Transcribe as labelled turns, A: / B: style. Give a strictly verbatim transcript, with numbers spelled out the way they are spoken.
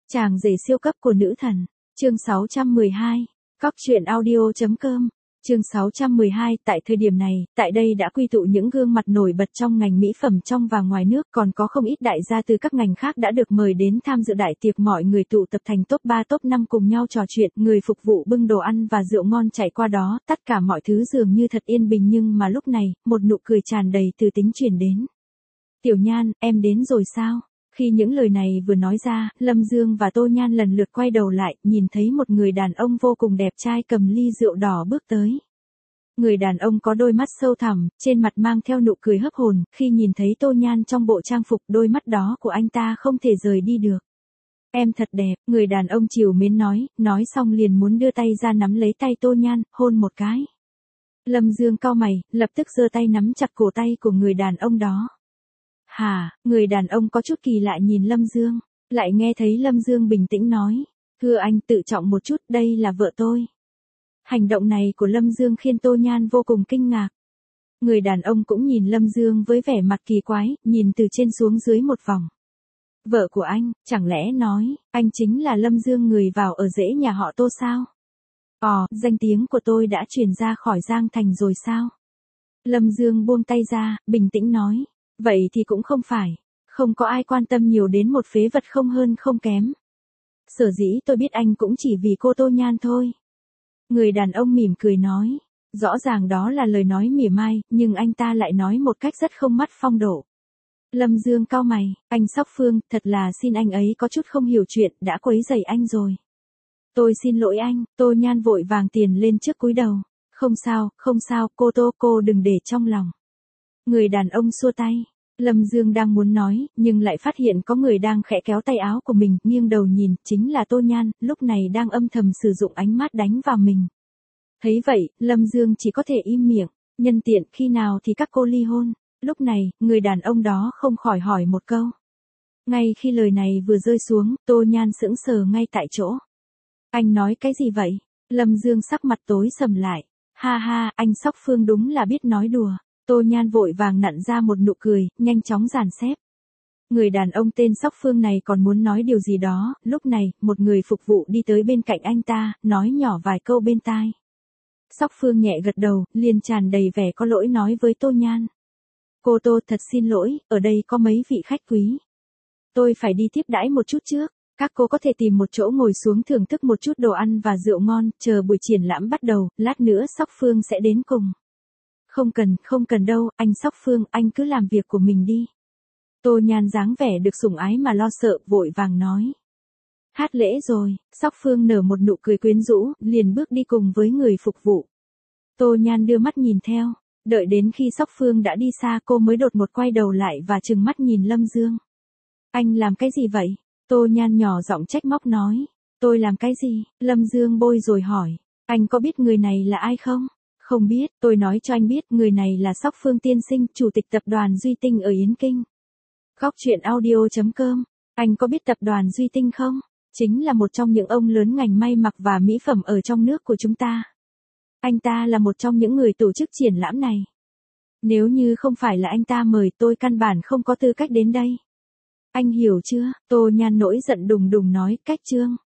A: Chàng rể siêu cấp của nữ thần. Chương sáu trăm mười hai. Cóc truyện audio chấm com. Chương sáu trăm mười hai, tại thời điểm này, tại đây đã quy tụ những gương mặt nổi bật trong ngành mỹ phẩm trong và ngoài nước, còn có không ít đại gia từ các ngành khác đã được mời đến tham dự đại tiệc, mọi người tụ tập thành top ba top năm cùng nhau trò chuyện, người phục vụ bưng đồ ăn và rượu ngon chạy qua đó, tất cả mọi thứ dường như thật yên bình, nhưng mà lúc này, một nụ cười tràn đầy từ tính truyền đến. Tiểu Nhan, em đến rồi sao? Khi những lời này vừa nói ra, Lâm Dương và Tô Nhan lần lượt quay đầu lại, nhìn thấy một người đàn ông vô cùng đẹp trai cầm ly rượu đỏ bước tới. Người đàn ông có đôi mắt sâu thẳm, trên mặt mang theo nụ cười hấp hồn, khi nhìn thấy Tô Nhan trong bộ trang phục, đôi mắt đó của anh ta không thể rời đi được. Em thật đẹp, người đàn ông trìu mến nói, nói xong liền muốn đưa tay ra nắm lấy tay Tô Nhan, hôn một cái. Lâm Dương cau mày, lập tức giơ tay nắm chặt cổ tay của người đàn ông đó. Hả, người đàn ông có chút kỳ lạ nhìn Lâm Dương, lại nghe thấy Lâm Dương bình tĩnh nói, thưa anh, tự trọng một chút, đây là vợ tôi. Hành động này của Lâm Dương khiến Tô Nhan vô cùng kinh ngạc. Người đàn ông cũng nhìn Lâm Dương với vẻ mặt kỳ quái, nhìn từ trên xuống dưới một vòng. Vợ của anh, chẳng lẽ nói, anh chính là Lâm Dương người vào ở rễ nhà họ Tô sao? Ồ, danh tiếng của tôi đã truyền ra khỏi Giang Thành rồi sao? Lâm Dương buông tay ra, bình tĩnh nói. Vậy thì cũng không phải, không có ai quan tâm nhiều đến một phế vật không hơn không kém. Sở dĩ tôi biết anh cũng chỉ vì cô Tô Nhan thôi. Người đàn ông mỉm cười nói, rõ ràng đó là lời nói mỉa mai, nhưng anh ta lại nói một cách rất không mắt phong độ. Lâm Dương cau mày, anh Sóc Phương, thật là xin anh ấy có chút không hiểu chuyện, đã quấy rầy anh rồi. Tôi xin lỗi anh, Tô Nhan vội vàng tiền lên trước cúi đầu. Không sao, không sao, cô Tô, cô đừng để trong lòng. Người đàn ông xua tay. Lâm Dương đang muốn nói, nhưng lại phát hiện có người đang khẽ kéo tay áo của mình, nghiêng đầu nhìn, chính là Tô Nhan, lúc này đang âm thầm sử dụng ánh mắt đánh vào mình. Thấy vậy, Lâm Dương chỉ có thể im miệng, nhân tiện, khi nào thì các cô ly hôn? Lúc này, người đàn ông đó không khỏi hỏi một câu. Ngay khi lời này vừa rơi xuống, Tô Nhan sững sờ ngay tại chỗ. Anh nói cái gì vậy? Lâm Dương sắc mặt tối sầm lại. Ha ha, anh Sóc Phương đúng là biết nói đùa. Tô Nhan vội vàng nặn ra một nụ cười, nhanh chóng dàn xếp. Người đàn ông tên Sóc Phương này còn muốn nói điều gì đó, lúc này, một người phục vụ đi tới bên cạnh anh ta, nói nhỏ vài câu bên tai. Sóc Phương nhẹ gật đầu, liền tràn đầy vẻ có lỗi nói với Tô Nhan. Cô Tô, thật xin lỗi, ở đây có mấy vị khách quý. Tôi phải đi tiếp đãi một chút trước, các cô có thể tìm một chỗ ngồi xuống thưởng thức một chút đồ ăn và rượu ngon, chờ buổi triển lãm bắt đầu, lát nữa Sóc Phương sẽ đến cùng. Không cần, không cần đâu, anh Sóc Phương, anh cứ làm việc của mình đi. Tô Nhan dáng vẻ được sủng ái mà lo sợ, vội vàng nói. Hát lễ rồi, Sóc Phương nở một nụ cười quyến rũ, liền bước đi cùng với người phục vụ. Tô Nhan đưa mắt nhìn theo, đợi đến khi Sóc Phương đã đi xa cô mới đột ngột quay đầu lại và trừng mắt nhìn Lâm Dương. Anh làm cái gì vậy? Tô Nhan nhỏ giọng trách móc nói. Tôi làm cái gì? Lâm Dương bôi rồi hỏi. Anh có biết người này là ai không? Không biết, tôi nói cho anh biết, người này là Sóc Phương tiên sinh, chủ tịch tập đoàn Duy Tinh ở Yến Kinh. Cóc truyện audio chấm com. Anh có biết tập đoàn Duy Tinh không? Chính là một trong những ông lớn ngành may mặc và mỹ phẩm ở trong nước của chúng ta. Anh ta là một trong những người tổ chức triển lãm này. Nếu như không phải là anh ta mời, tôi căn bản không có tư cách đến đây. Anh hiểu chưa? Tô Nhan nổi giận đùng đùng nói, cách trương.